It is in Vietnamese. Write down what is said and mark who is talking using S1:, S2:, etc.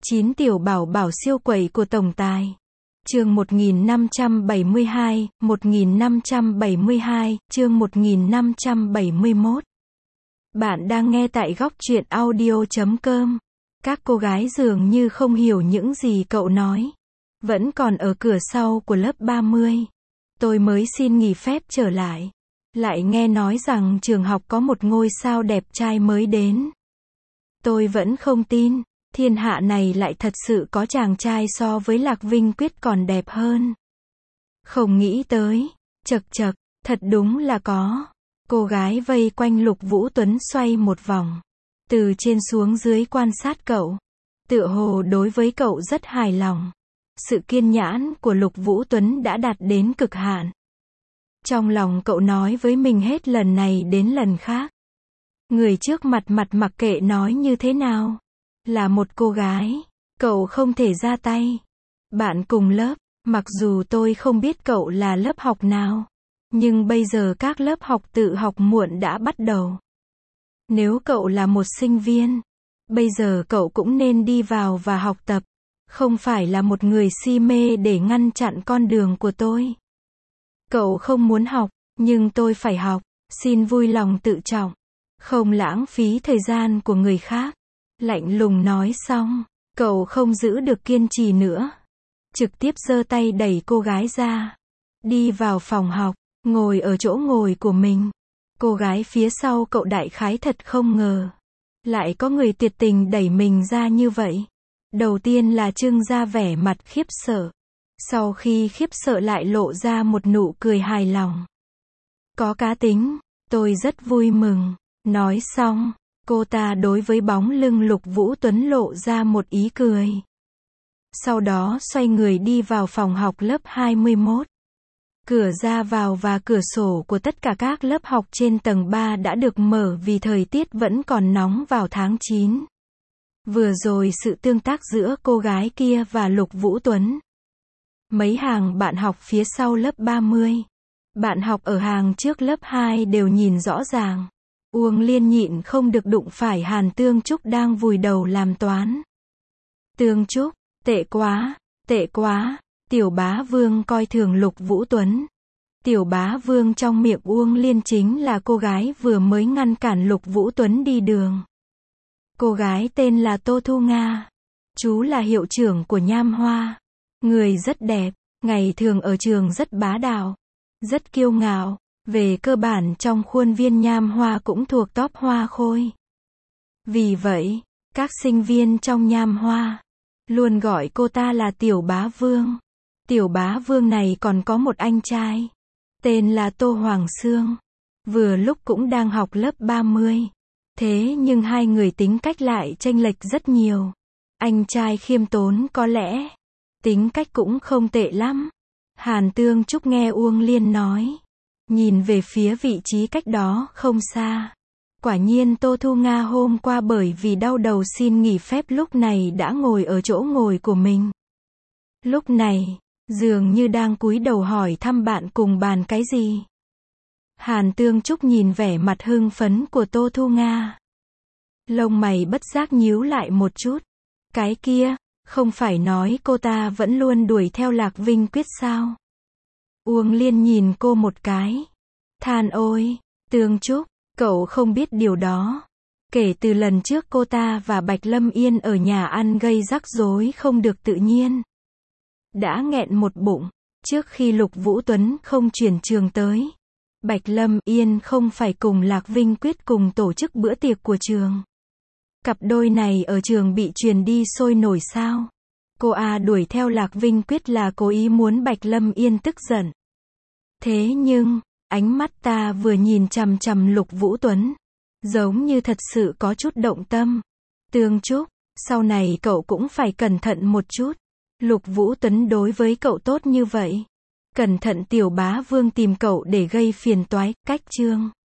S1: 9 tiểu bảo bảo siêu quẩy của tổng tài. Chương 1572, 1572, chương 1571. Bạn đang nghe tại góc truyện audio.com. Các cô gái dường như không hiểu những gì cậu nói. Vẫn còn ở cửa sau của lớp 30. Tôi mới xin nghỉ phép trở lại. Lại nghe nói rằng trường học có một ngôi sao đẹp trai mới đến. Tôi vẫn không tin, thiên hạ này lại thật sự có chàng trai so với Lạc Vinh Quyết còn đẹp hơn. Không nghĩ tới, chật chật, thật đúng là có. Cô gái vây quanh Lục Vũ Tuấn xoay một vòng. Từ trên xuống dưới quan sát cậu. Tựa hồ đối với cậu rất hài lòng. Sự kiên nhẫn của Lục Vũ Tuấn đã đạt đến cực hạn. Trong lòng cậu nói với mình hết lần này đến lần khác. Người trước mặt mặc kệ nói như thế nào. Là một cô gái. Cậu không thể ra tay. Bạn cùng lớp. Mặc dù tôi không biết cậu là lớp học nào. Nhưng bây giờ các lớp học tự học muộn đã bắt đầu. Nếu cậu là một sinh viên. Bây giờ cậu cũng nên đi vào và học tập. Không phải là một người si mê để ngăn chặn con đường của tôi. Cậu không muốn học, nhưng tôi phải học. Xin vui lòng tự trọng. Không lãng phí thời gian của người khác. Lạnh lùng nói xong, cậu không giữ được kiên trì nữa. Trực tiếp giơ tay đẩy cô gái ra. Đi vào phòng học, ngồi ở chỗ ngồi của mình. Cô gái phía sau cậu đại khái thật không ngờ. Lại có người tuyệt tình đẩy mình ra như vậy. Đầu tiên là trưng ra vẻ mặt khiếp sợ. Sau khi khiếp sợ lại lộ ra một nụ cười hài lòng. Có cá tính, tôi rất vui mừng. Nói xong, cô ta đối với bóng lưng Lục Vũ Tuấn lộ ra một ý cười. Sau đó xoay người đi vào phòng học lớp 21. Cửa ra vào và cửa sổ của tất cả các lớp học trên tầng 3 đã được mở vì thời tiết vẫn còn nóng vào tháng 9. Vừa rồi sự tương tác giữa cô gái kia và Lục Vũ Tuấn. Mấy hàng bạn học phía sau lớp 30. Bạn học ở hàng trước lớp 2 đều nhìn rõ ràng. Uông Liên nhịn không được đụng phải Hàn Tương Trúc đang vùi đầu làm toán. Tương Trúc, tệ quá, tệ quá. Tiểu Bá Vương coi thường Lục Vũ Tuấn. Tiểu Bá Vương trong miệng Uông Liên chính là cô gái vừa mới ngăn cản Lục Vũ Tuấn đi đường. Cô gái tên là Tô Thu Nga. Chú là hiệu trưởng của Nham Hoa. Người rất đẹp, ngày thường ở trường rất bá đạo, rất kiêu ngạo. Về cơ bản trong khuôn viên Nham Hoa cũng thuộc top hoa khôi. Vì vậy, các sinh viên trong Nham Hoa luôn gọi cô ta là Tiểu Bá Vương. Tiểu Bá Vương này còn có một anh trai, tên là Tô Hoàng Xương. Vừa lúc cũng đang học lớp 30. Thế nhưng hai người tính cách lại chênh lệch rất nhiều. Anh trai khiêm tốn có lẽ, tính cách cũng không tệ lắm. Hàn Tương Trúc nghe Uông Liên nói. Nhìn về phía vị trí cách đó không xa. Quả nhiên Tô Thu Nga hôm qua bởi vì đau đầu xin nghỉ phép lúc này đã ngồi ở chỗ ngồi của mình. Lúc này, dường như đang cúi đầu hỏi thăm bạn cùng bàn cái gì. Hàn Tương Trúc nhìn vẻ mặt hưng phấn của Tô Thu Nga. Lông mày bất giác nhíu lại một chút. Cái kia, không phải nói cô ta vẫn luôn đuổi theo Lạc Vinh Quyết sao? Uông Liên nhìn cô một cái. Than ôi, Tương Trúc, cậu không biết điều đó. Kể từ lần trước cô ta và Bạch Lâm Yên ở nhà ăn gây rắc rối không được tự nhiên. Đã nghẹn một bụng, trước khi Lục Vũ Tuấn không chuyển trường tới. Bạch Lâm Yên không phải cùng Lạc Vinh Quyết cùng tổ chức bữa tiệc của trường. Cặp đôi này ở trường bị truyền đi sôi nổi sao? Cô đuổi theo Lạc Vinh Quyết là cố ý muốn Bạch Lâm Yên tức giận. Thế nhưng, ánh mắt ta vừa nhìn chằm chằm Lục Vũ Tuấn. Giống như thật sự có chút động tâm. Tương Trúc, sau này cậu cũng phải cẩn thận một chút. Lục Vũ Tuấn đối với cậu tốt như vậy. Cẩn thận Tiểu Bá Vương tìm cậu để gây phiền toái. Cách chương